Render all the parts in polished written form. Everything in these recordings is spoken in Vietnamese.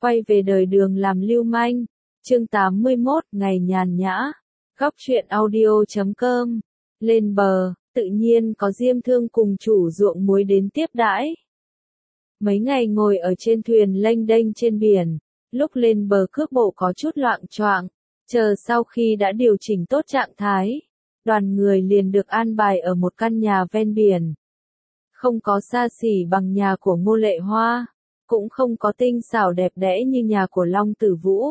Quay về đời đường làm lưu manh. Chương 81, ngày nhàn nhã. Góc truyện audio.com. Lên bờ, tự nhiên có Diêm Thương cùng chủ ruộng muối đến tiếp đãi. Mấy ngày ngồi ở trên thuyền lênh đênh trên biển, lúc lên bờ cước bộ có chút loạng choạng, chờ sau khi đã điều chỉnh tốt trạng thái, đoàn người liền được an bài ở một căn nhà ven biển. Không có xa xỉ bằng nhà của Ngô Lệ Hoa, cũng không có tinh xảo đẹp đẽ như nhà của Long Tử Vũ.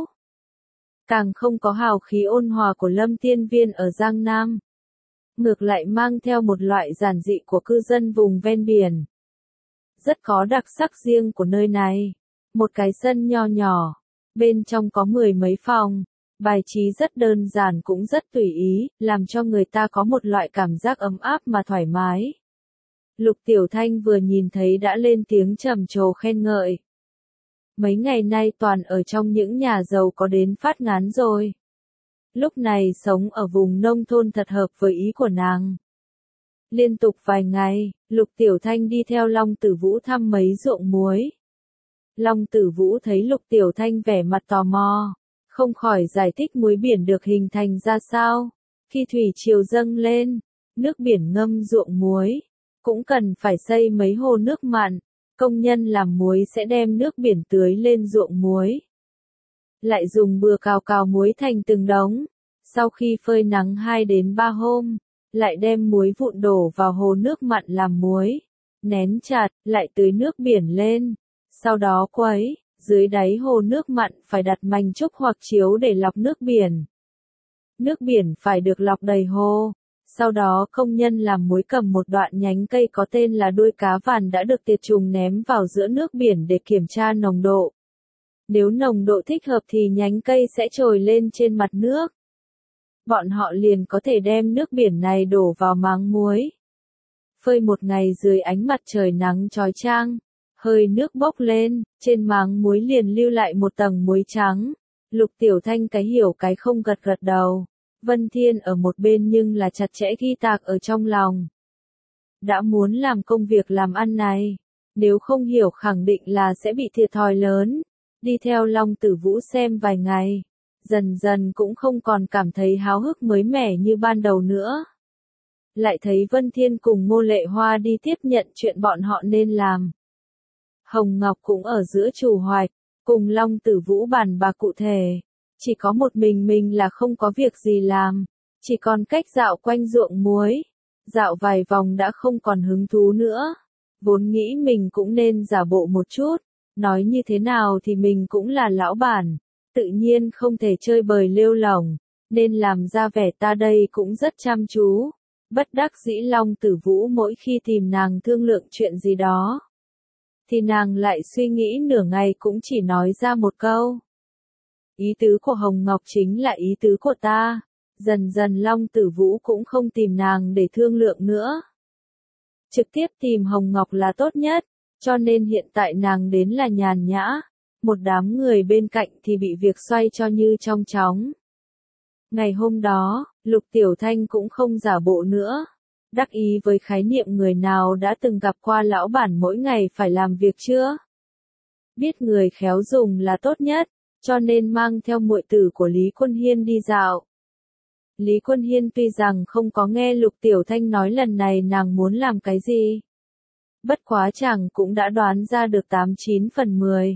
Càng không có hào khí ôn hòa của Lâm Tiên Viên ở Giang Nam. Ngược lại mang theo một loại giản dị của cư dân vùng ven biển. Rất có đặc sắc riêng của nơi này. Một cái sân nho nhỏ, bên trong có 10 mấy phòng, bài trí rất đơn giản cũng rất tùy ý, làm cho người ta có một loại cảm giác ấm áp mà thoải mái. Lục Tiểu Thanh vừa nhìn thấy đã lên tiếng trầm trồ khen ngợi. Mấy ngày nay toàn ở trong những nhà giàu có đến phát ngán rồi. Lúc này sống ở vùng nông thôn thật hợp với ý của nàng. Liên tục vài ngày, Lục Tiểu Thanh đi theo Long Tử Vũ thăm mấy ruộng muối. Long Tử Vũ thấy Lục Tiểu Thanh vẻ mặt tò mò, không khỏi giải thích muối biển được hình thành ra sao. Khi thủy triều dâng lên, nước biển ngâm ruộng muối, cũng cần phải xây mấy hồ nước mặn, công nhân làm muối sẽ đem nước biển tưới lên ruộng muối. Lại dùng bừa cào muối thành từng đống, sau khi phơi nắng 2 đến 3 hôm, lại đem muối vụn đổ vào hồ nước mặn làm muối, nén chặt, lại tưới nước biển lên, sau đó quấy, dưới đáy hồ nước mặn phải đặt mành trúc hoặc chiếu để lọc nước biển. Nước biển phải được lọc đầy hồ. Sau đó công nhân làm muối cầm một đoạn nhánh cây có tên là đuôi cá vàn đã được tiệt trùng ném vào giữa nước biển để kiểm tra nồng độ. Nếu nồng độ thích hợp thì nhánh cây sẽ trồi lên trên mặt nước. Bọn họ liền có thể đem nước biển này đổ vào máng muối. Phơi một ngày dưới ánh mặt trời nắng chói chang, hơi nước bốc lên, trên máng muối liền lưu lại một tầng muối trắng. Lục Tiểu Thanh cái hiểu cái không gật gật đầu. Vân Thiên ở một bên nhưng là chặt chẽ ghi tạc ở trong lòng. Đã muốn làm công việc làm ăn này, nếu không hiểu khẳng định là sẽ bị thiệt thòi lớn. Đi theo Long Tử Vũ xem vài ngày, dần dần cũng không còn cảm thấy háo hức mới mẻ như ban đầu nữa. Lại thấy Vân Thiên cùng Ngô Lệ Hoa đi tiếp nhận chuyện bọn họ nên làm. Hồng Ngọc cũng ở giữa chủ hoạch, cùng Long Tử Vũ bàn bạc cụ thể. Chỉ có một mình là không có việc gì làm, chỉ còn cách dạo quanh ruộng muối. Dạo vài vòng đã không còn hứng thú nữa. Vốn nghĩ mình cũng nên giả bộ một chút, nói như thế nào thì mình cũng là lão bản, tự nhiên không thể chơi bời lêu lỏng, nên làm ra vẻ ta đây cũng rất chăm chú. Bất đắc dĩ Long Tử Vũ mỗi khi tìm nàng thương lượng chuyện gì đó, thì nàng lại suy nghĩ nửa ngày cũng chỉ nói ra một câu. Ý tứ của Hồng Ngọc chính là ý tứ của ta. Dần dần Long Tử Vũ cũng không tìm nàng để thương lượng nữa. Trực tiếp tìm Hồng Ngọc là tốt nhất, cho nên hiện tại nàng đến là nhàn nhã. Một đám người bên cạnh thì bị việc xoay cho như trong chóng. Ngày hôm đó, Lục Tiểu Thanh cũng không giả bộ nữa. Đắc ý với khái niệm người nào đã từng gặp qua lão bản mỗi ngày phải làm việc chưa? Biết người khéo dùng là tốt nhất. Cho nên mang theo muội tử của Lý Quân Hiên đi dạo. Lý Quân Hiên tuy rằng không có nghe Lục Tiểu Thanh nói lần này nàng muốn làm cái gì. Bất quá chàng cũng đã đoán ra được 89 phần 10.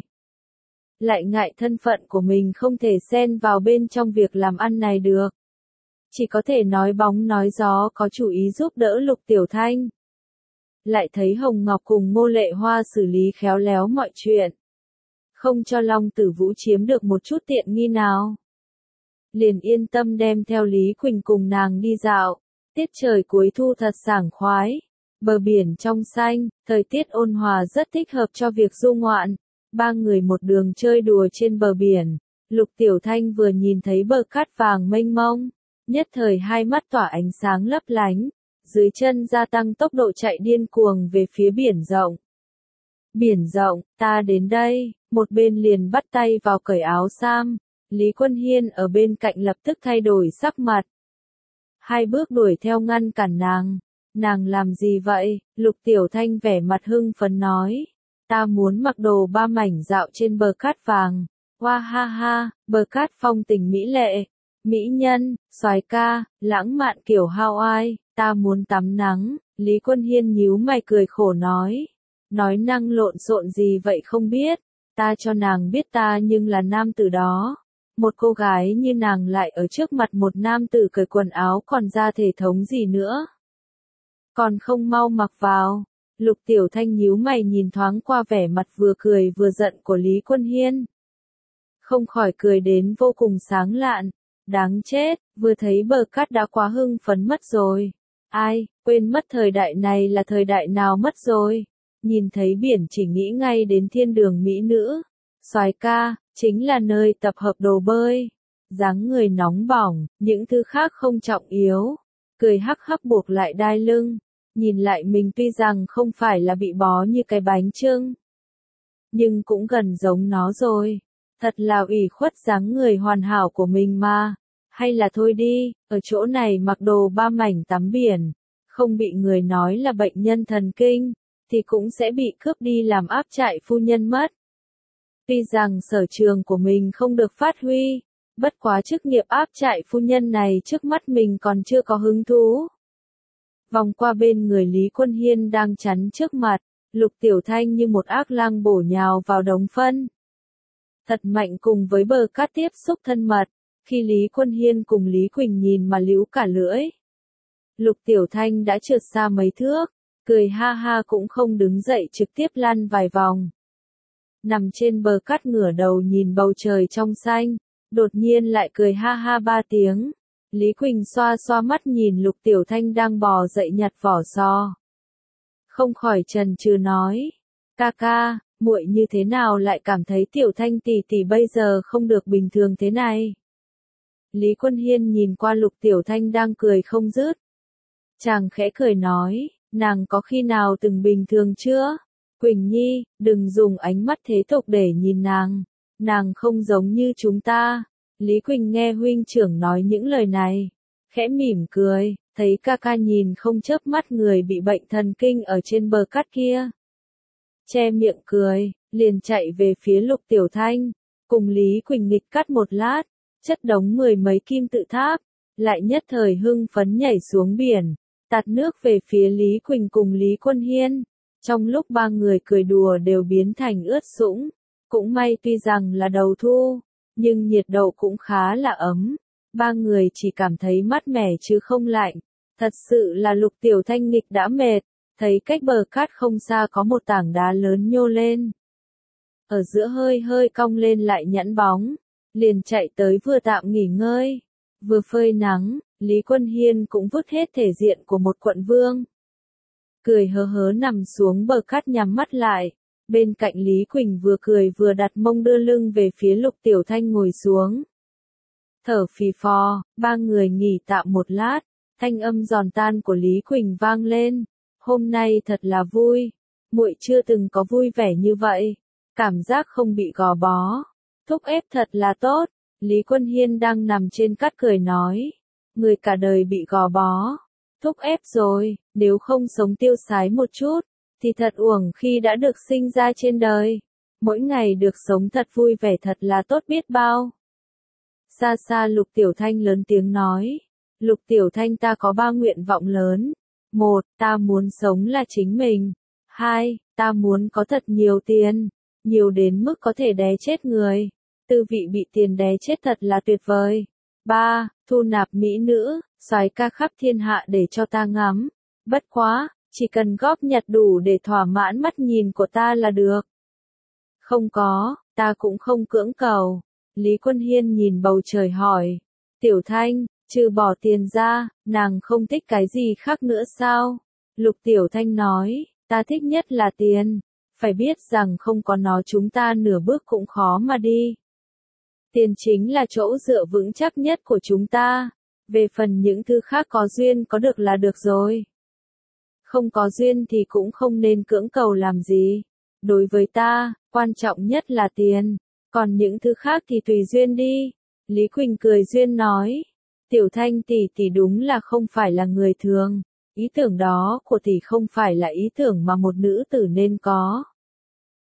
Lại ngại thân phận của mình không thể xen vào bên trong việc làm ăn này được. Chỉ có thể nói bóng nói gió có chủ ý giúp đỡ Lục Tiểu Thanh. Lại thấy Hồng Ngọc cùng Ngô Lệ Hoa xử lý khéo léo mọi chuyện. Không cho Long Tử Vũ chiếm được một chút tiện nghi nào. Liền yên tâm đem theo Lý Quỳnh cùng nàng đi dạo. Tiết trời cuối thu thật sảng khoái. Bờ biển trong xanh, thời tiết ôn hòa rất thích hợp cho việc du ngoạn. 3 người một đường chơi đùa trên bờ biển. Lục Tiểu Thanh vừa nhìn thấy bờ cát vàng mênh mông, nhất thời hai mắt tỏa ánh sáng lấp lánh. Dưới chân gia tăng tốc độ chạy điên cuồng về phía biển rộng. Biển rộng, ta đến đây. Một bên liền bắt tay vào cởi áo sam, Lý Quân Hiên ở bên cạnh lập tức thay đổi sắc mặt. 2 bước đuổi theo ngăn cản nàng. Nàng làm gì vậy? Lục Tiểu Thanh vẻ mặt hưng phấn nói. ta muốn mặc đồ ba mảnh dạo trên bờ cát vàng. Hoa ha ha, bờ cát phong tình mỹ lệ, mỹ nhân, soái ca, lãng mạn kiểu Hawaii, ta muốn tắm nắng. Lý Quân Hiên nhíu mày cười khổ nói năng lộn xộn gì vậy không biết, ta cho nàng biết ta nhưng là nam tử đó. Một cô gái như nàng lại ở trước mặt một nam tử cởi quần áo còn ra thể thống gì nữa. Còn không mau mặc vào. Lục Tiểu Thanh nhíu mày nhìn thoáng qua vẻ mặt vừa cười vừa giận của Lý Quân Hiên. Không khỏi cười đến vô cùng sáng lạn. Đáng chết, vừa thấy bờ cát đã quá hưng phấn mất rồi. Ai, quên mất thời đại này là thời đại nào mất rồi. Nhìn thấy biển chỉ nghĩ ngay đến thiên đường mỹ nữ. Soái ca, chính là nơi tập hợp đồ bơi. Dáng người nóng bỏng, những thứ khác không trọng yếu. Cười hắc hắc buộc lại đai lưng. Nhìn lại mình tuy rằng không phải là bị bó như cái bánh chưng. Nhưng cũng gần giống nó rồi. Thật là ủy khuất dáng người hoàn hảo của mình mà. Hay là thôi đi, ở chỗ này mặc đồ ba mảnh tắm biển. Không bị người nói là bệnh nhân thần kinh. Thì cũng sẽ bị cướp đi làm áp trại phu nhân mất. Tuy rằng sở trường của mình không được phát huy. Bất quá chức nghiệp áp trại phu nhân này trước mắt mình còn chưa có hứng thú. Vòng qua bên người Lý Quân Hiên đang chắn trước mặt, Lục Tiểu Thanh như một ác lang bổ nhào vào đống phân. Thật mạnh cùng với bờ cát tiếp xúc thân mật, khi Lý Quân Hiên cùng Lý Quỳnh nhìn mà líu cả lưỡi. Lục Tiểu Thanh đã trượt xa mấy thước, cười ha ha cũng không đứng dậy trực tiếp lăn vài vòng. Nằm trên bờ cát ngửa đầu nhìn bầu trời trong xanh, đột nhiên lại cười ha ha 3 tiếng. Lý Quỳnh xoa xoa mắt nhìn Lục Tiểu Thanh đang bò dậy nhặt vỏ sò. Không khỏi chần chừ nói, ca ca, muội như thế nào lại cảm thấy Tiểu Thanh tỷ tỷ bây giờ không được bình thường thế này. Lý Quân Hiên nhìn qua Lục Tiểu Thanh đang cười không dứt. Chàng khẽ cười nói, nàng có khi nào từng bình thường chưa? Quỳnh Nhi, đừng dùng ánh mắt thế tục để nhìn nàng không giống như chúng ta. Lý Quỳnh nghe huynh trưởng nói những lời này, khẽ mỉm cười, thấy ca ca nhìn không chớp mắt người bị bệnh thần kinh ở trên bờ cát kia. Che miệng cười, liền chạy về phía Lục Tiểu Thanh, cùng Lý Quỳnh nghịch cắt một lát, chất đống 10 mấy kim tự tháp, lại nhất thời hưng phấn nhảy xuống biển, tạt nước về phía Lý Quỳnh cùng Lý Quân Hiên. Trong lúc ba người cười đùa đều biến thành ướt sũng, cũng may tuy rằng là đầu thu, nhưng nhiệt độ cũng khá là ấm. Ba người chỉ cảm thấy mát mẻ chứ không lạnh. Thật sự là Lục Tiểu Thanh nghịch đã mệt, thấy cách bờ cát không xa có một tảng đá lớn nhô lên. Ở giữa hơi hơi cong lên lại nhẵn bóng, liền chạy tới vừa tạm nghỉ ngơi, vừa phơi nắng. Lý Quân Hiên cũng vứt hết thể diện của một quận vương. Cười hớ hớ nằm xuống bờ cát nhắm mắt lại. Bên cạnh Lý Quỳnh vừa cười vừa đặt mông đưa lưng về phía Lục Tiểu Thanh ngồi xuống. Thở phì phò, ba người nghỉ tạm một lát, thanh âm giòn tan của Lý Quỳnh vang lên. Hôm nay thật là vui, muội chưa từng có vui vẻ như vậy, cảm giác không bị gò bó, thúc ép thật là tốt. Lý Quân Hiên đang nằm trên cát cười nói, người cả đời bị gò bó, thúc ép rồi, nếu không sống tiêu sái một chút, thì thật uổng khi đã được sinh ra trên đời. Mỗi ngày được sống thật vui vẻ thật là tốt biết bao. Xa xa Lục Tiểu Thanh lớn tiếng nói. Lục Tiểu Thanh ta có 3 nguyện vọng lớn. 1. Ta muốn sống là chính mình. 2. Ta muốn có thật nhiều tiền. Nhiều đến mức có thể đé chết người. Tư vị bị tiền đé chết thật là tuyệt vời. 3. Thu nạp mỹ nữ, soái ca khắp thiên hạ để cho ta ngắm. Bất quá, chỉ cần góp nhặt đủ để thỏa mãn mắt nhìn của ta là được. Không có, ta cũng không cưỡng cầu. Lý Quân Hiên nhìn bầu trời hỏi. Tiểu Thanh, trừ bỏ tiền ra, nàng không thích cái gì khác nữa sao? Lục Tiểu Thanh nói, ta thích nhất là tiền. Phải biết rằng không có nó chúng ta nửa bước cũng khó mà đi. Tiền chính là chỗ dựa vững chắc nhất của chúng ta. Về phần những thứ khác có duyên có được là được rồi. Không có duyên thì cũng không nên cưỡng cầu làm gì. Đối với ta, quan trọng nhất là tiền. Còn những thứ khác thì tùy duyên đi. Lý Quỳnh cười duyên nói. Tiểu Thanh tỷ tỷ đúng là không phải là người thường. Ý tưởng đó của tỷ không phải là ý tưởng mà một nữ tử nên có.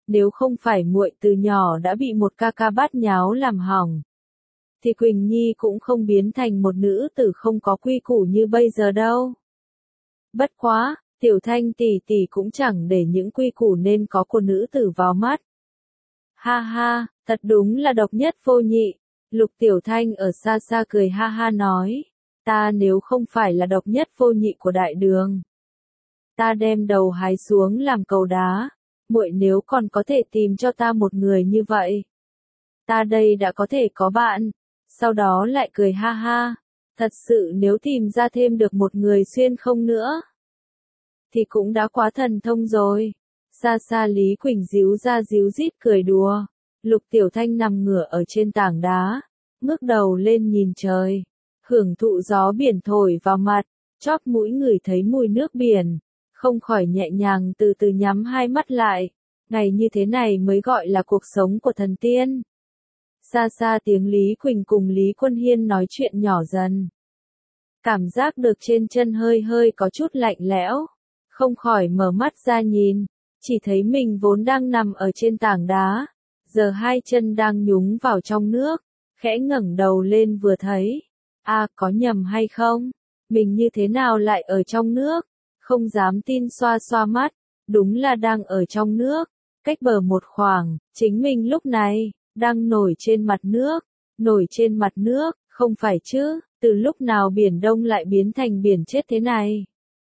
Nếu không phải muội từ nhỏ đã bị một ca ca bát nháo làm hỏng, thì Quỳnh Nhi cũng không biến thành một nữ tử không có quy củ như bây giờ đâu. Bất quá, Tiểu Thanh tỷ tỷ cũng chẳng để những quy củ nên có của nữ tử vào mắt. Ha ha, thật đúng là độc nhất vô nhị. Lục Tiểu Thanh ở xa xa cười ha ha nói, ta nếu không phải là độc nhất vô nhị của đại đường, ta đem đầu hái xuống làm cầu đá. Muội nếu còn có thể tìm cho ta một người như vậy, ta đây đã có thể có bạn. Sau đó lại cười ha ha, thật sự nếu tìm ra thêm được một người xuyên không nữa, thì cũng đã quá thần thông rồi. Xa xa Lý Quỳnh díu ra díu dít cười đùa. Lục Tiểu Thanh nằm ngửa ở trên tảng đá, ngước đầu lên nhìn trời, hưởng thụ gió biển thổi vào mặt, chóp mũi ngửi thấy mùi nước biển, không khỏi nhẹ nhàng từ từ nhắm hai mắt lại. Ngày như thế này mới gọi là cuộc sống của thần tiên. Xa xa tiếng Lý Quỳnh cùng Lý Quân Hiên nói chuyện nhỏ dần. Cảm giác được trên chân hơi hơi có chút lạnh lẽo, không khỏi mở mắt ra nhìn, chỉ thấy mình vốn đang nằm ở trên tảng đá, giờ hai chân đang nhúng vào trong nước, khẽ ngẩng đầu lên vừa thấy, có nhầm hay không? Mình như thế nào lại ở trong nước? Không dám tin xoa xoa mắt, đúng là đang ở trong nước, cách bờ một khoảng, chính mình lúc này đang nổi trên mặt nước, không phải chứ, từ lúc nào Biển Đông lại biến thành biển chết thế này?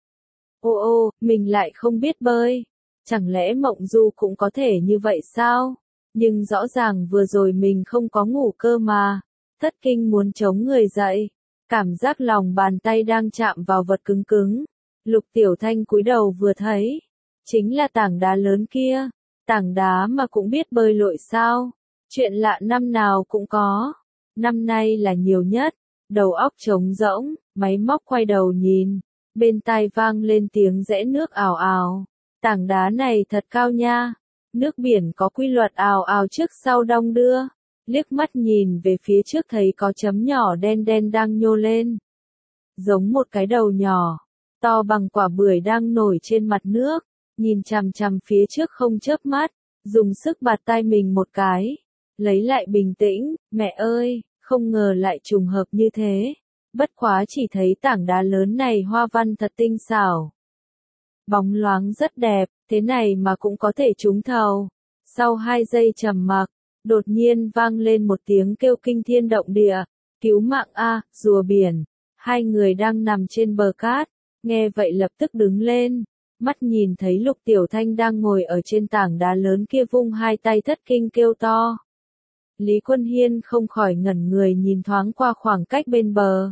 Ô, mình lại không biết bơi, chẳng lẽ mộng du cũng có thể như vậy sao? Nhưng rõ ràng vừa rồi mình không có ngủ cơ mà. Thất kinh muốn chống người dậy, cảm giác lòng bàn tay đang chạm vào vật cứng cứng. Lục Tiểu Thanh cúi đầu vừa thấy, chính là tảng đá lớn kia, tảng đá mà cũng biết bơi lội sao? Chuyện lạ năm nào cũng có, năm nay là nhiều nhất. Đầu óc trống rỗng, máy móc quay đầu nhìn, bên tai vang lên tiếng rẽ nước ào ào. Tảng đá này thật cao nha, nước biển có quy luật ào ào trước sau đong đưa. Liếc mắt nhìn về phía trước thấy có chấm nhỏ đen đen đang nhô lên, giống một cái đầu nhỏ, to bằng quả bưởi đang nổi trên mặt nước, nhìn chằm chằm phía trước không chớp mắt, dùng sức bạt tai mình một cái, lấy lại bình tĩnh, mẹ ơi, không ngờ lại trùng hợp như thế. Bất quá chỉ thấy tảng đá lớn này hoa văn thật tinh xảo, bóng loáng rất đẹp, thế này mà cũng có thể trúng thầu. Sau 2 giây trầm mặc, đột nhiên vang lên một tiếng kêu kinh thiên động địa, cứu mạng a, rùa biển. Hai người đang nằm trên bờ cát, nghe vậy lập tức đứng lên, mắt nhìn thấy Lục Tiểu Thanh đang ngồi ở trên tảng đá lớn kia vung hai tay thất kinh kêu to. Lý Quân Hiên không khỏi ngẩn người nhìn thoáng qua khoảng cách bên bờ,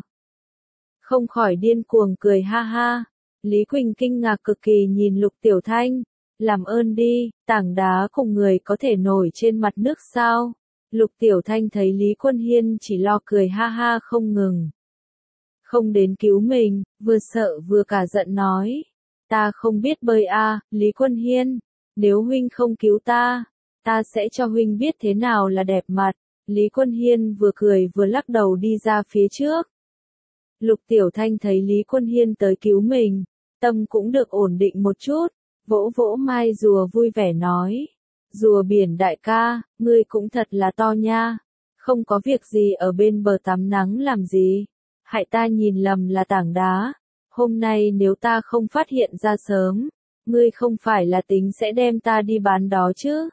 không khỏi điên cuồng cười ha ha. Lý Quỳnh kinh ngạc cực kỳ nhìn Lục Tiểu Thanh, làm ơn đi, tảng đá cùng người có thể nổi trên mặt nước sao? Lục Tiểu Thanh thấy Lý Quân Hiên chỉ lo cười ha ha không ngừng, không đến cứu mình, vừa sợ vừa cả giận nói, ta không biết bơi a, Lý Quân Hiên, nếu huynh không cứu ta sẽ cho huynh biết thế nào là đẹp mặt. Lý Quân Hiên vừa cười vừa lắc đầu đi ra phía trước. Lục Tiểu Thanh thấy Lý Quân Hiên tới cứu mình, tâm cũng được ổn định một chút, vỗ vỗ mai rùa vui vẻ nói, rùa biển đại ca, ngươi cũng thật là to nha, không có việc gì ở bên bờ tắm nắng làm gì, hại ta nhìn lầm là tảng đá, hôm nay nếu ta không phát hiện ra sớm, ngươi không phải là tính sẽ đem ta đi bán đó chứ?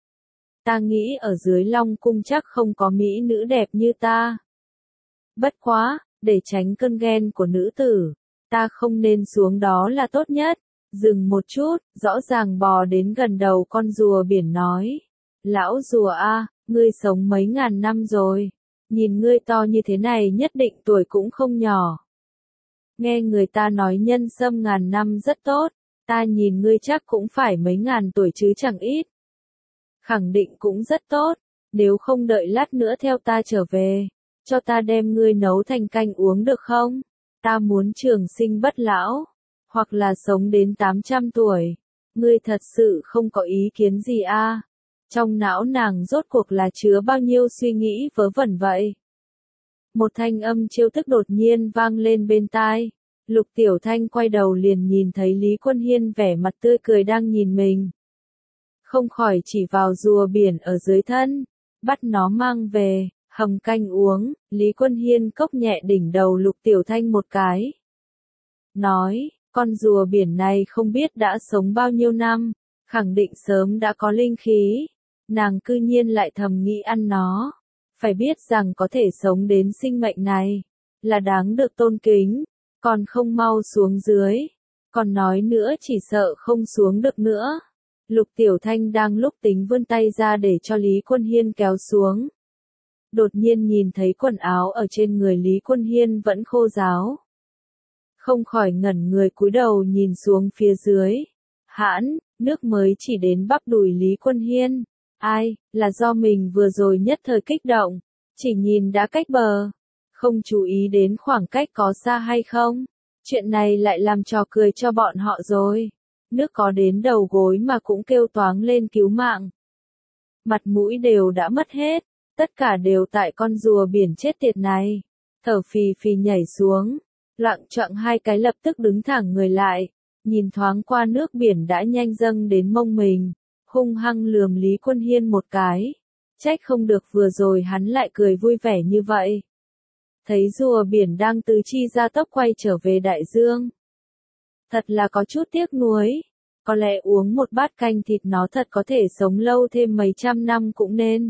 Ta nghĩ ở dưới Long Cung chắc không có mỹ nữ đẹp như ta. Bất quá, để tránh cơn ghen của nữ tử, ta không nên xuống đó là tốt nhất. Dừng một chút, rõ ràng bò đến gần đầu con rùa biển nói, lão rùa a, ngươi sống mấy ngàn năm rồi, nhìn ngươi to như thế này nhất định tuổi cũng không nhỏ. Nghe người ta nói nhân sâm ngàn năm rất tốt, ta nhìn ngươi chắc cũng phải mấy ngàn tuổi chứ chẳng ít. Khẳng định cũng rất tốt, nếu không đợi lát nữa theo ta trở về, cho ta đem ngươi nấu thành canh uống được không? Ta muốn trường sinh bất lão, hoặc là sống đến 800 tuổi. Ngươi thật sự không có ý kiến gì a? Trong não nàng rốt cuộc là chứa bao nhiêu suy nghĩ vớ vẩn vậy? Một thanh âm trêu tức đột nhiên vang lên bên tai. Lục Tiểu Thanh quay đầu liền nhìn thấy Lý Quân Hiên vẻ mặt tươi cười đang nhìn mình. không khỏi chỉ vào rùa biển ở dưới thân, bắt nó mang về, hầm canh uống. Lý Quân Hiên cốc nhẹ đỉnh đầu Lục Tiểu Thanh một cái. Nói, con rùa biển này không biết đã sống bao nhiêu năm, khẳng định sớm đã có linh khí. Nàng cư nhiên lại thầm nghĩ ăn nó. Phải biết rằng có thể sống đến sinh mệnh này, là đáng được tôn kính, còn không mau xuống dưới. Còn nói nữa chỉ sợ không xuống được nữa. Lục Tiểu Thanh đang lúc tính vươn tay ra để cho Lý Quân Hiên kéo xuống. Đột nhiên nhìn thấy quần áo ở trên người Lý Quân Hiên vẫn khô ráo. Không khỏi ngẩn người cúi đầu nhìn xuống phía dưới. Hãn, nước mới chỉ đến bắp đùi Lý Quân Hiên. Ai, là do mình vừa rồi nhất thời kích động, chỉ nhìn đã cách bờ, không chú ý đến khoảng cách có xa hay không. Chuyện này lại làm trò cười cho bọn họ rồi. Nước có đến đầu gối mà cũng kêu toáng lên cứu mạng. Mặt mũi đều đã mất hết, tất cả đều tại con rùa biển chết tiệt này. Thở phì phì nhảy xuống, loạng choạng hai cái lập tức đứng thẳng người lại, nhìn thoáng qua nước biển đã nhanh dâng đến mông mình, hung hăng lườm Lý Quân Hiên một cái. Trách không được vừa rồi hắn lại cười vui vẻ như vậy. Thấy rùa biển đang tứ chi ra tốc quay trở về đại dương. Thật là có chút tiếc nuối, có lẽ uống một bát canh thịt nó thật có thể sống lâu thêm mấy trăm năm cũng nên.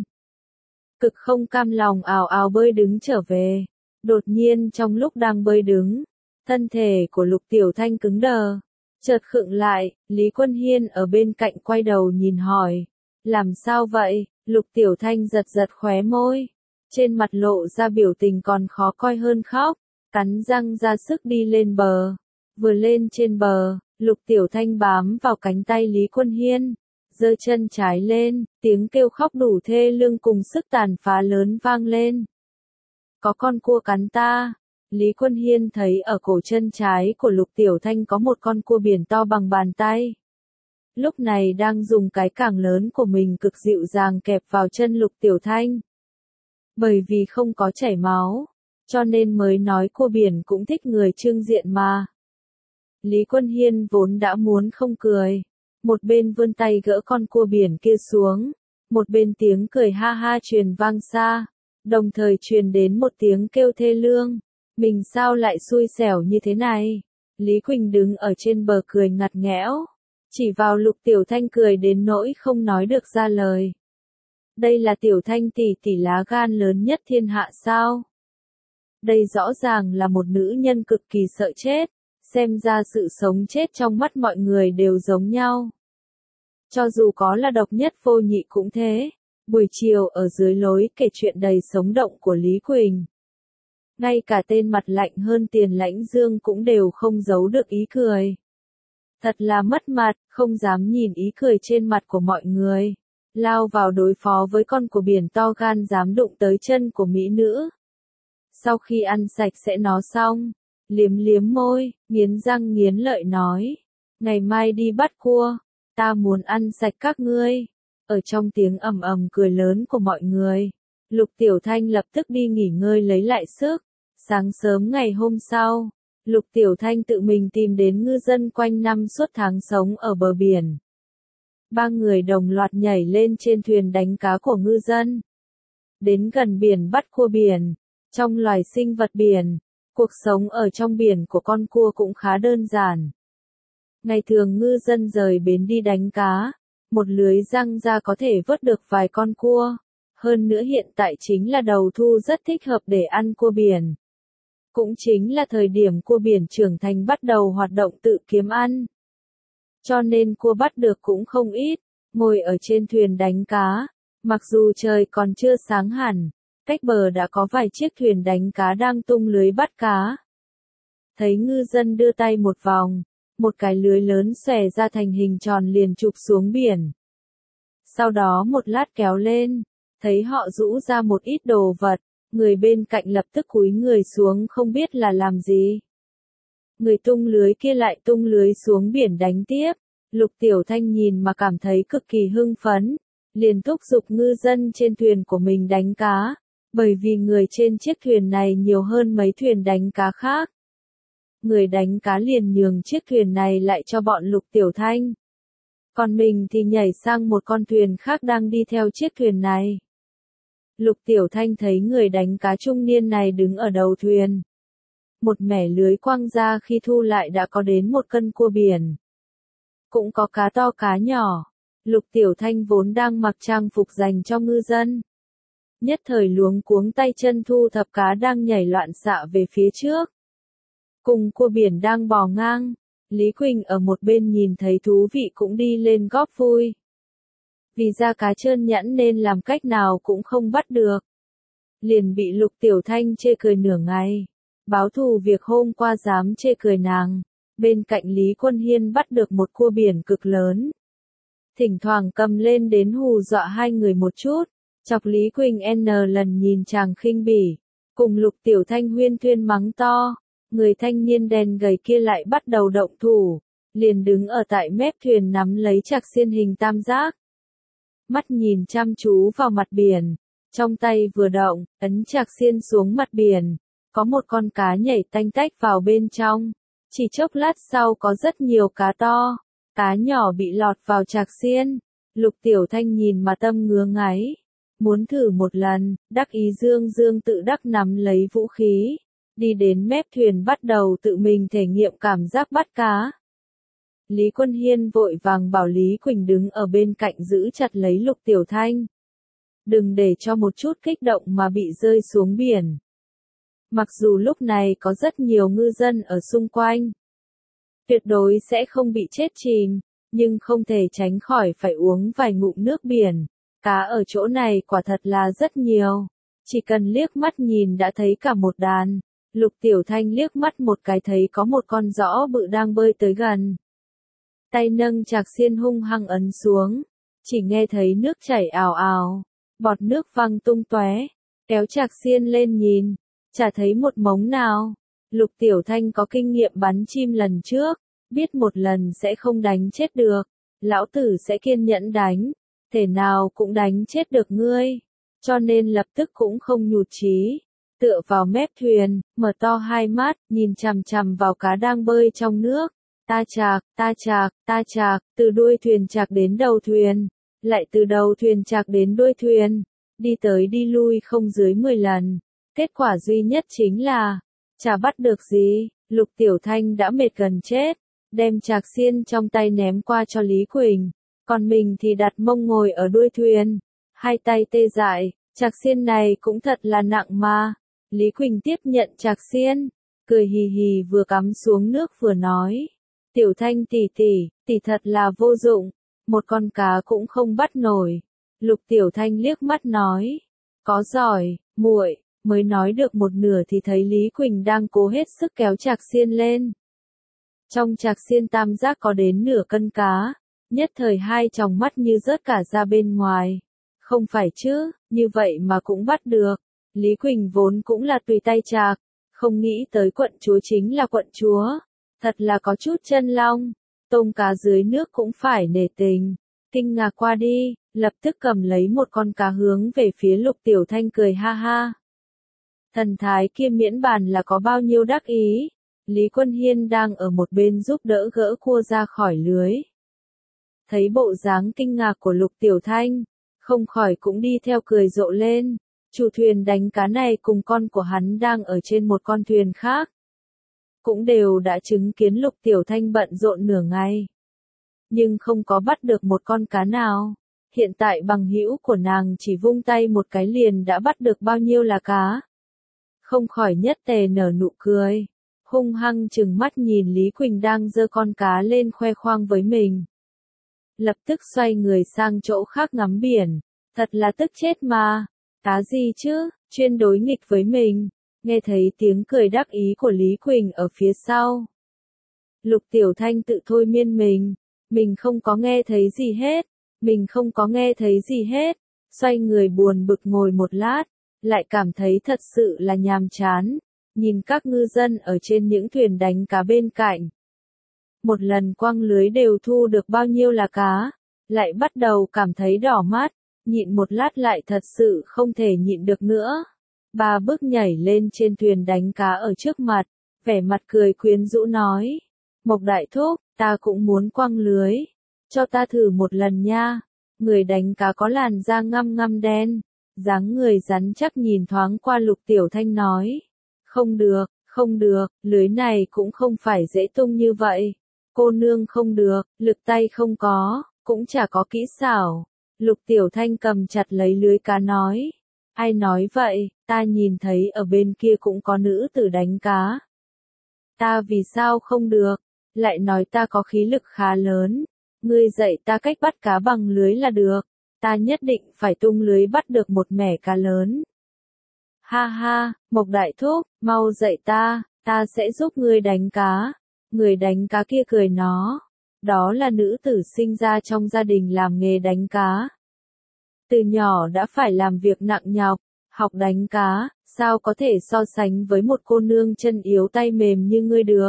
Cực không cam lòng ào ào bơi đứng trở về. Đột nhiên trong lúc đang bơi đứng, thân thể của Lục Tiểu Thanh cứng đờ, chợt khựng lại. Lý Quân Hiên ở bên cạnh quay đầu nhìn hỏi, làm sao vậy? Lục Tiểu Thanh giật giật khóe môi, trên mặt lộ ra biểu tình còn khó coi hơn khóc, cắn răng ra sức đi lên bờ. Vừa lên trên bờ, Lục Tiểu Thanh bám vào cánh tay Lý Quân Hiên, giơ chân trái lên, tiếng kêu khóc đủ thê lương cùng sức tàn phá lớn vang lên. Có con cua cắn ta. Lý Quân Hiên thấy ở cổ chân trái của Lục Tiểu Thanh có một con cua biển to bằng bàn tay. Lúc này đang dùng cái cẳng lớn của mình cực dịu dàng kẹp vào chân Lục Tiểu Thanh. Bởi vì không có chảy máu, cho nên mới nói cua biển cũng thích người trưng diện mà. Lý Quân Hiên vốn đã muốn không cười, một bên vươn tay gỡ con cua biển kia xuống, một bên tiếng cười ha ha truyền vang xa, đồng thời truyền đến một tiếng kêu thê lương. Mình sao lại xui xẻo như thế này? Lý Quỳnh đứng ở trên bờ cười ngặt nghẽo, chỉ vào Lục Tiểu Thanh cười đến nỗi không nói được ra lời. Đây là Tiểu Thanh tỷ tỷ lá gan lớn nhất thiên hạ sao? Đây rõ ràng là một nữ nhân cực kỳ sợ chết, xem ra sự sống chết trong mắt mọi người đều giống nhau. Cho dù có là độc nhất vô nhị cũng thế. Buổi chiều ở dưới lối kể chuyện đầy sống động của Lý Quỳnh. Ngay cả tên mặt lạnh hơn Tiền Lãnh Dương cũng đều không giấu được ý cười. Thật là mất mặt, không dám nhìn ý cười trên mặt của mọi người. Lao vào đối phó với con của biển to gan dám đụng tới chân của mỹ nữ. Sau khi ăn sạch sẽ nó xong, liếm liếm môi, nghiến răng nghiến lợi nói. Ngày mai đi bắt cua, ta muốn ăn sạch các ngươi. Ở trong tiếng ầm ầm cười lớn của mọi người, Lục Tiểu Thanh lập tức đi nghỉ ngơi lấy lại sức. Sáng sớm ngày hôm sau, Lục Tiểu Thanh tự mình tìm đến ngư dân quanh năm suốt tháng sống ở bờ biển. Ba người đồng loạt nhảy lên trên thuyền đánh cá của ngư dân. Đến gần biển bắt cua biển. Trong loài sinh vật biển, cuộc sống ở trong biển của con cua cũng khá đơn giản. Ngày thường ngư dân rời bến đi đánh cá, một lưới giăng ra có thể vớt được vài con cua. Hơn nữa hiện tại chính là đầu thu rất thích hợp để ăn cua biển. Cũng chính là thời điểm cua biển trưởng thành bắt đầu hoạt động tự kiếm ăn. Cho nên cua bắt được cũng không ít, ngồi ở trên thuyền đánh cá. Mặc dù trời còn chưa sáng hẳn, cách bờ đã có vài chiếc thuyền đánh cá đang tung lưới bắt cá. Thấy ngư dân đưa tay một vòng, một cái lưới lớn xòe ra thành hình tròn liền chụp xuống biển. Sau đó một lát kéo lên, thấy họ rũ ra một ít đồ vật, người bên cạnh lập tức cúi người xuống không biết là làm gì. Người tung lưới kia lại tung lưới xuống biển đánh tiếp, Lục Tiểu Thanh nhìn mà cảm thấy cực kỳ hưng phấn, liền thúc giục ngư dân trên thuyền của mình đánh cá, bởi vì người trên chiếc thuyền này nhiều hơn mấy thuyền đánh cá khác. Người đánh cá liền nhường chiếc thuyền này lại cho bọn Lục Tiểu Thanh. Còn mình thì nhảy sang một con thuyền khác đang đi theo chiếc thuyền này. Lục Tiểu Thanh thấy người đánh cá trung niên này đứng ở đầu thuyền. Một mẻ lưới quăng ra khi thu lại đã có đến 1 cân cua biển. Cũng có cá to cá nhỏ. Lục Tiểu Thanh vốn đang mặc trang phục dành cho ngư dân. Nhất thời luống cuống tay chân thu thập cá đang nhảy loạn xạ về phía trước. Cùng cua biển đang bò ngang. Lý Quỳnh ở một bên nhìn thấy thú vị cũng đi lên góp vui. Vì da cá trơn nhẵn nên làm cách nào cũng không bắt được. Liền bị Lục Tiểu Thanh chê cười nửa ngày. Báo thù việc hôm qua dám chê cười nàng. Bên cạnh Lý Quân Hiên bắt được một cua biển cực lớn. Thỉnh thoảng cầm lên đến hù dọa hai người một chút. Chọc Lý Quỳnh N lần nhìn chàng khinh bỉ. Cùng Lục Tiểu Thanh huyên thuyên mắng to. Người thanh niên đen gầy kia lại bắt đầu động thủ. Liền đứng ở tại mép thuyền nắm lấy chạc xiên hình tam giác. Mắt nhìn chăm chú vào mặt biển. Trong tay vừa động, ấn chạc xiên xuống mặt biển. Có một con cá nhảy tanh tách vào bên trong. Chỉ chốc lát sau có rất nhiều cá to. Cá nhỏ bị lọt vào chạc xiên. Lục Tiểu Thanh nhìn mà tâm ngứa ngáy. Muốn thử một lần, đắc ý dương dương tự đắc nắm lấy vũ khí. Đi đến mép thuyền bắt đầu tự mình thể nghiệm cảm giác bắt cá. Lý Quân Hiên vội vàng bảo Lý Quỳnh đứng ở bên cạnh giữ chặt lấy Lục Tiểu Thanh. Đừng để cho một chút kích động mà bị rơi xuống biển. Mặc dù lúc này có rất nhiều ngư dân ở xung quanh. Tuyệt đối sẽ không bị chết chìm, nhưng không thể tránh khỏi phải uống vài ngụm nước biển. Cá ở chỗ này quả thật là rất nhiều. Chỉ cần liếc mắt nhìn đã thấy cả một đàn. Lục Tiểu Thanh liếc mắt một cái thấy có một con giõ bự đang bơi tới gần. Tay nâng chạc xiên hung hăng ấn xuống. Chỉ nghe thấy nước chảy ào ào. Bọt nước văng tung tóe. Kéo chạc xiên lên nhìn. Chả thấy một mống nào. Lục Tiểu Thanh có kinh nghiệm bắn chim lần trước. Biết một lần sẽ không đánh chết được. Lão tử sẽ kiên nhẫn đánh. Thể nào cũng đánh chết được ngươi. Cho nên lập tức cũng không nhụt chí. Tựa vào mép thuyền, mở to hai mắt, nhìn chằm chằm vào cá đang bơi trong nước. Ta chạc, từ đuôi thuyền chạc đến đầu thuyền. Lại từ đầu thuyền chạc đến đuôi thuyền. Đi tới đi lui không dưới 10 lần. Kết quả duy nhất chính là, chả bắt được gì. Lục Tiểu Thanh đã mệt gần chết. Đem chạc xiên trong tay ném qua cho Lý Quỳnh. Còn mình thì đặt mông ngồi ở đuôi thuyền. Hai tay tê dại, chạc xiên này cũng thật là nặng mà. Lý Quỳnh tiếp nhận chạc xiên, cười hì hì vừa cắm xuống nước vừa nói. Tiểu Thanh tỷ thật là vô dụng, một con cá cũng không bắt nổi. Lục Tiểu Thanh liếc mắt nói. Có giỏi, muội. Mới nói được một nửa thì thấy Lý Quỳnh đang cố hết sức kéo chạc xiên lên. Trong chạc xiên tam giác có đến nửa cân cá. Nhất thời hai tròng mắt như rớt cả ra bên ngoài. Không phải chứ, như vậy mà cũng bắt được. Lý Quỳnh vốn cũng là tùy tay chạc, không nghĩ tới quận chúa chính là quận chúa. Thật là có chút chân long, tôm cá dưới nước cũng phải nể tình. Kinh ngạc qua đi, lập tức cầm lấy một con cá hướng về phía Lục Tiểu Thanh cười ha ha. Thần thái kia miễn bàn là có bao nhiêu đắc ý. Lý Quân Hiên đang ở một bên giúp đỡ gỡ cua ra khỏi lưới. Thấy bộ dáng kinh ngạc của Lục Tiểu Thanh, không khỏi cũng đi theo cười rộ lên. Chủ thuyền đánh cá này cùng con của hắn đang ở trên một con thuyền khác. Cũng đều đã chứng kiến Lục Tiểu Thanh bận rộn nửa ngày. Nhưng không có bắt được một con cá nào. Hiện tại bằng hữu của nàng chỉ vung tay một cái liền đã bắt được bao nhiêu là cá. Không khỏi nhất tề nở nụ cười. Hung hăng chừng mắt nhìn Lý Quỳnh đang giơ con cá lên khoe khoang với mình. Lập tức xoay người sang chỗ khác ngắm biển. Thật là tức chết mà. Cá gì chứ, chuyên đối nghịch với mình. Nghe thấy tiếng cười đắc ý của Lý Quỳnh ở phía sau. Lục Tiểu Thanh tự thôi miên mình không có nghe thấy gì hết. Xoay người buồn bực ngồi một lát, lại cảm thấy thật sự là nhàm chán. Nhìn các ngư dân ở trên những thuyền đánh cá bên cạnh. Một lần quăng lưới đều thu được bao nhiêu là cá, lại bắt đầu cảm thấy đỏ mắt. Nhịn một lát lại thật sự không thể nhịn được nữa. Ba bước nhảy lên trên thuyền đánh cá ở trước mặt, vẻ mặt cười quyến rũ nói. Mộc đại thúc, ta cũng muốn quăng lưới. cho ta thử một lần nha. Người đánh cá có làn da ngăm ngăm đen, dáng người rắn chắc nhìn thoáng qua Lục Tiểu Thanh nói. Không được, không được, lưới này cũng không phải dễ tung như vậy. Cô nương không được, lực tay không có, cũng chả có kỹ xảo. Lục Tiểu Thanh cầm chặt lấy lưới cá nói. Ai nói vậy, ta nhìn thấy ở bên kia cũng có nữ tử đánh cá. Ta vì sao không được, lại nói ta có khí lực khá lớn. Ngươi dạy ta cách bắt cá bằng lưới là được, ta nhất định phải tung lưới bắt được một mẻ cá lớn. Ha ha, Mộc Đại Thúc, mau dạy ta sẽ giúp ngươi đánh cá. Người đánh cá kia cười nó. Đó là nữ tử sinh ra trong gia đình làm nghề đánh cá. Từ nhỏ đã phải làm việc nặng nhọc, học đánh cá, sao có thể so sánh với một cô nương chân yếu tay mềm như ngươi được.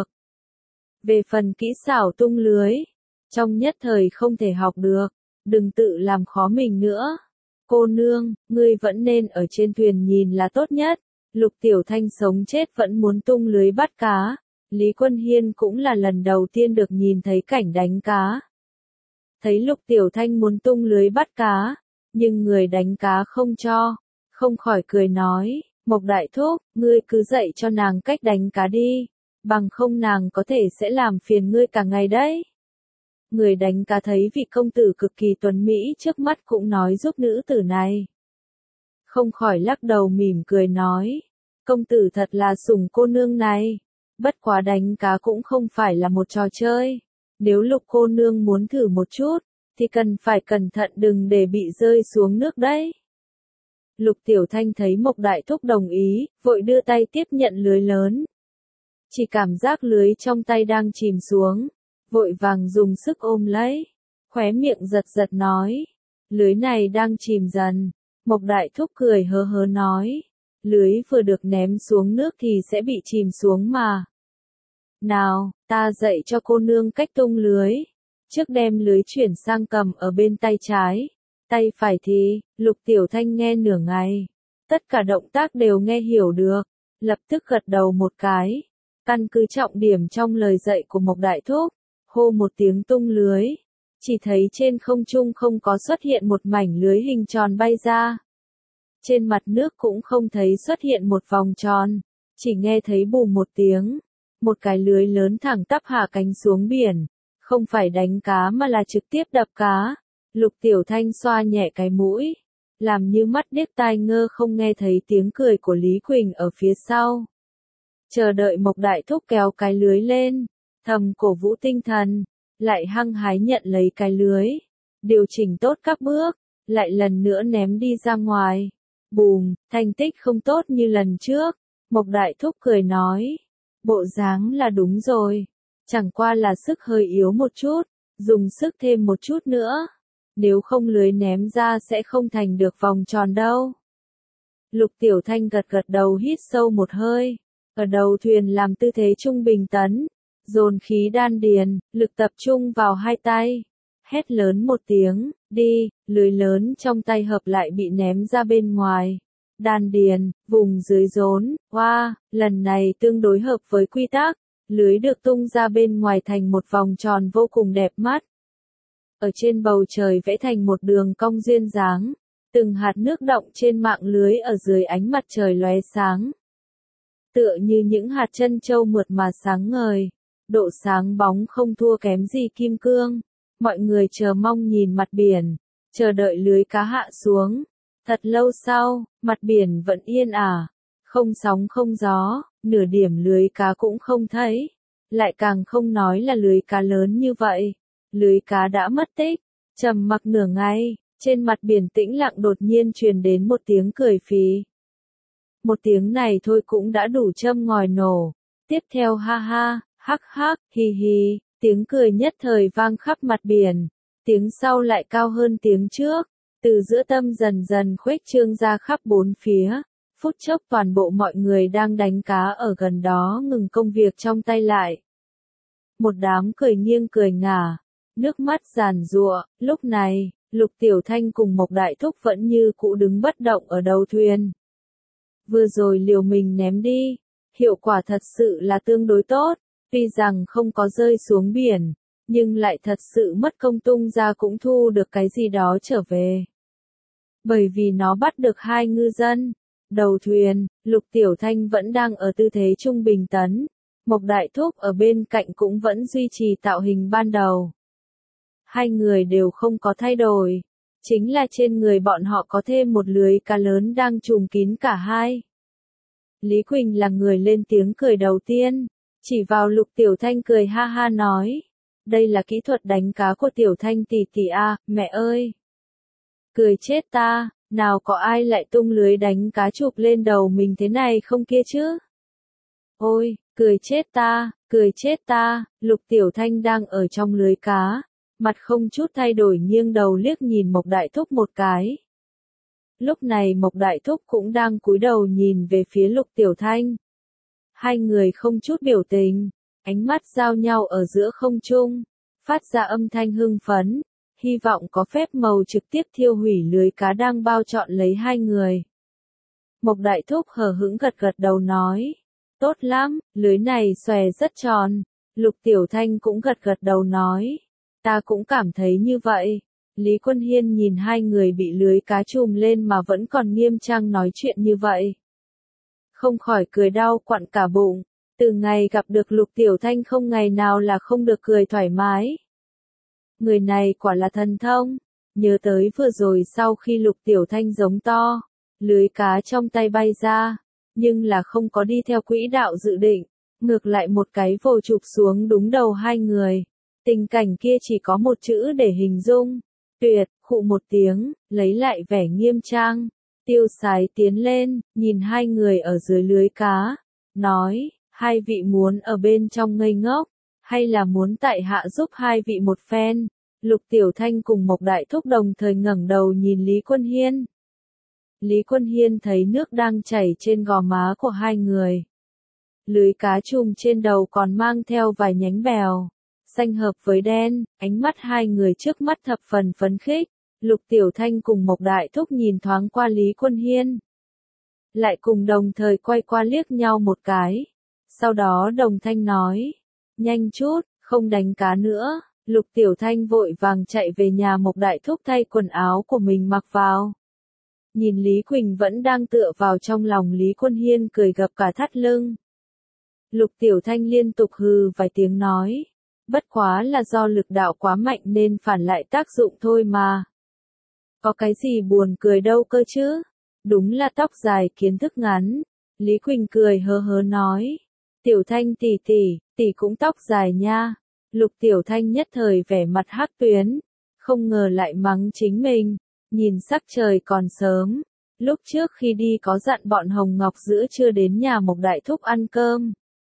Về phần kỹ xảo tung lưới, trong nhất thời không thể học được, đừng tự làm khó mình nữa. Cô nương, ngươi vẫn nên ở trên thuyền nhìn là tốt nhất. Lục Tiểu Thanh sống chết vẫn muốn tung lưới bắt cá. Lý Quân Hiên cũng là lần đầu tiên được nhìn thấy cảnh đánh cá. Thấy Lục Tiểu Thanh muốn tung lưới bắt cá, nhưng người đánh cá không cho, không khỏi cười nói, Mộc Đại Thúc, ngươi cứ dạy cho nàng cách đánh cá đi, bằng không nàng có thể sẽ làm phiền ngươi cả ngày đấy. Người đánh cá thấy vị công tử cực kỳ tuấn mỹ trước mắt cũng nói giúp nữ tử này. Không khỏi lắc đầu mỉm cười nói, công tử thật là sủng cô nương này, bất quá đánh cá cũng không phải là một trò chơi, nếu Lục cô nương muốn thử một chút, thì cần phải cẩn thận đừng để bị rơi xuống nước đấy. Lục Tiểu Thanh thấy Mộc Đại Thúc đồng ý, vội đưa tay tiếp nhận lưới lớn. Chỉ cảm giác lưới trong tay đang chìm xuống, vội vàng dùng sức ôm lấy, khóe miệng giật giật nói, lưới này đang chìm dần. Mộc Đại Thúc cười hớ hớ nói, lưới vừa được ném xuống nước thì sẽ bị chìm xuống mà. Nào, ta dạy cho cô nương cách tung lưới. Trước đem lưới chuyển sang cầm ở bên tay trái, tay phải thì, Lục Tiểu Thanh nghe nửa ngày. Tất cả động tác đều nghe hiểu được, lập tức gật đầu một cái. Căn cứ trọng điểm trong lời dạy của Mộc Đại Thúc, hô một tiếng tung lưới. Chỉ thấy trên không trung không có xuất hiện một mảnh lưới hình tròn bay ra. Trên mặt nước cũng không thấy xuất hiện một vòng tròn, chỉ nghe thấy bù một tiếng. Một cái lưới lớn thẳng tắp hạ cánh xuống biển. Không phải đánh cá mà là trực tiếp đập cá. Lục Tiểu Thanh xoa nhẹ cái mũi, làm như mắt điếc tai ngơ không nghe thấy tiếng cười của Lý Quỳnh ở phía sau. Chờ đợi Mộc Đại Thúc kéo cái lưới lên, thầm cổ vũ tinh thần, lại hăng hái nhận lấy cái lưới, điều chỉnh tốt các bước, lại lần nữa ném đi ra ngoài. Bùm, thành tích không tốt như lần trước. Mộc Đại Thúc cười nói, bộ dáng là đúng rồi. Chẳng qua là sức hơi yếu một chút, dùng sức thêm một chút nữa. Nếu không lưới ném ra sẽ không thành được vòng tròn đâu. Lục Tiểu Thanh gật gật đầu hít sâu một hơi. Ở đầu thuyền làm tư thế trung bình tấn. Dồn khí đan điền, lực tập trung vào hai tay. Hét lớn một tiếng, đi, lưới lớn trong tay hợp lại bị ném ra bên ngoài. Đan điền, vùng dưới rốn, hoa, lần này tương đối hợp với quy tắc. Lưới được tung ra bên ngoài thành một vòng tròn vô cùng đẹp mắt. Ở trên bầu trời vẽ thành một đường cong duyên dáng. Từng hạt nước động trên mạng lưới ở dưới ánh mặt trời lóe sáng. Tựa như những hạt trân châu mượt mà sáng ngời. Độ sáng bóng không thua kém gì kim cương. Mọi người chờ mong nhìn mặt biển. Chờ đợi lưới cá hạ xuống. Thật lâu sau, mặt biển vẫn yên ả. Không sóng không gió, nửa điểm lưới cá cũng không thấy. Lại càng không nói là lưới cá lớn như vậy. Lưới cá đã mất tích. Trầm mặc nửa ngày, trên mặt biển tĩnh lặng đột nhiên truyền đến một tiếng cười phì. Một tiếng này thôi cũng đã đủ châm ngòi nổ. Tiếp theo ha ha, hắc hắc, hi hi, tiếng cười nhất thời vang khắp mặt biển. Tiếng sau lại cao hơn tiếng trước. Từ giữa tâm dần dần khuếch trương ra khắp bốn phía. Phút chốc toàn bộ mọi người đang đánh cá ở gần đó ngừng công việc trong tay lại. Một đám cười nghiêng cười ngả, nước mắt giàn giụa. Lúc này, Lục Tiểu Thanh cùng Mộc Đại Thúc vẫn như cũ đứng bất động ở đầu thuyền. Vừa rồi liều mình ném đi, hiệu quả thật sự là tương đối tốt, tuy rằng không có rơi xuống biển, nhưng lại thật sự mất công tung ra cũng thu được cái gì đó trở về. Bởi vì nó bắt được 2 ngư dân. Đầu thuyền, Lục Tiểu Thanh vẫn đang ở tư thế trung bình tấn. Mộc Đại Thúc ở bên cạnh cũng vẫn duy trì tạo hình ban đầu. Hai người đều không có thay đổi. Chính là trên người bọn họ có thêm một lưới cá lớn đang trùm kín cả hai. Lý Quỳnh là người lên tiếng cười đầu tiên. Chỉ vào Lục Tiểu Thanh cười ha ha nói. Đây là kỹ thuật đánh cá của Tiểu Thanh tỷ tỷ à, mẹ ơi. Cười chết ta, nào có ai lại tung lưới đánh cá chụp lên đầu mình thế này không kia chứ? Ôi, cười chết ta, Lục Tiểu Thanh đang ở trong lưới cá, mặt không chút thay đổi nghiêng đầu liếc nhìn Mộc Đại Thúc một cái. Lúc này Mộc Đại Thúc cũng đang cúi đầu nhìn về phía Lục Tiểu Thanh. Hai người không chút biểu tình, ánh mắt giao nhau ở giữa không trung, phát ra âm thanh hưng phấn, hy vọng có phép màu trực tiếp thiêu hủy lưới cá đang bao trọn lấy hai người. Mộc Đại Thúc hờ hững gật gật đầu nói, tốt lắm, lưới này xòe rất tròn. Lục Tiểu Thanh cũng gật gật đầu nói, ta cũng cảm thấy như vậy. Lý Quân Hiên nhìn hai người bị lưới cá trùm lên mà vẫn còn nghiêm trang nói chuyện như vậy. Không khỏi cười đau quặn cả bụng, từ ngày gặp được Lục Tiểu Thanh không ngày nào là không được cười thoải mái. Người này quả là thần thông, nhớ tới vừa rồi sau khi Lục Tiểu Thanh giống to, lưới cá trong tay bay ra, nhưng là không có đi theo quỹ đạo dự định, ngược lại một cái vồ chụp xuống đúng đầu hai người. Tình cảnh kia chỉ có một chữ để hình dung, tuyệt, khụ một tiếng, lấy lại vẻ nghiêm trang. Tiêu Sái tiến lên, nhìn hai người ở dưới lưới cá, nói, hai vị muốn ở bên trong ngây ngốc, hay là muốn tại hạ giúp hai vị một phen? Lục Tiểu Thanh cùng Mộc Đại Thúc đồng thời ngẩng đầu nhìn Lý Quân Hiên. Lý Quân Hiên thấy nước đang chảy trên gò má của hai người. Lưới cá trùm trên đầu còn mang theo vài nhánh bèo, xanh hợp với đen, ánh mắt hai người trước mắt thập phần phấn khích. Lục Tiểu Thanh cùng Mộc Đại Thúc nhìn thoáng qua Lý Quân Hiên. Lại cùng đồng thời quay qua liếc nhau một cái. Sau đó đồng thanh nói, nhanh chút, không đánh cá nữa. Lục Tiểu Thanh vội vàng chạy về nhà Mộc Đại Thúc thay quần áo của mình mặc vào. Nhìn Lý Quỳnh vẫn đang tựa vào trong lòng Lý Quân Hiên cười gập cả thắt lưng. Lục Tiểu Thanh liên tục hừ vài tiếng nói, bất quá là do lực đạo quá mạnh nên phản lại tác dụng thôi mà. Có cái gì buồn cười đâu cơ chứ, đúng là tóc dài kiến thức ngắn. Lý Quỳnh cười hớ hớ nói, Tiểu Thanh tỷ tỷ cũng tóc dài nha. Lục Tiểu Thanh nhất thời vẻ mặt hắc tuyến, không ngờ lại mắng chính mình, nhìn sắc trời còn sớm. Lúc trước khi đi có dặn bọn Hồng Ngọc giữa trưa đến nhà Mộc Đại Thúc ăn cơm.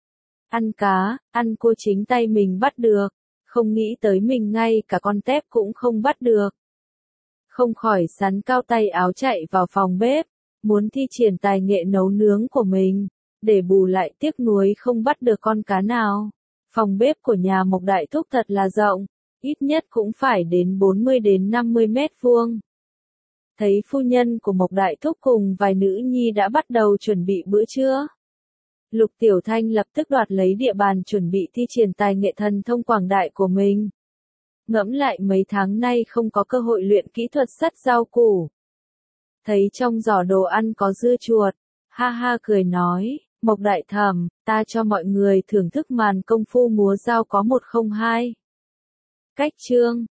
Ăn cá, ăn cua chính tay mình bắt được, không nghĩ tới mình ngay cả con tép cũng không bắt được. Không khỏi sắn cao tay áo chạy vào phòng bếp, muốn thi triển tài nghệ nấu nướng của mình, để bù lại tiếc nuối không bắt được con cá nào. Phòng bếp của nhà Mộc Đại Thúc thật là rộng, ít nhất cũng phải đến 40 đến 50 mét vuông. Thấy phu nhân của Mộc Đại Thúc cùng vài nữ nhi đã bắt đầu chuẩn bị bữa trưa. Lục Tiểu Thanh lập tức đoạt lấy địa bàn chuẩn bị thi triển tài nghệ thần thông quảng đại của mình. Ngẫm lại mấy tháng nay không có cơ hội luyện kỹ thuật sắt rau củ. Thấy trong giỏ đồ ăn có dưa chuột, ha ha cười nói, Mộc Đại Thẩm, ta cho mọi người thưởng thức màn công phu múa dao có 102. Cách chương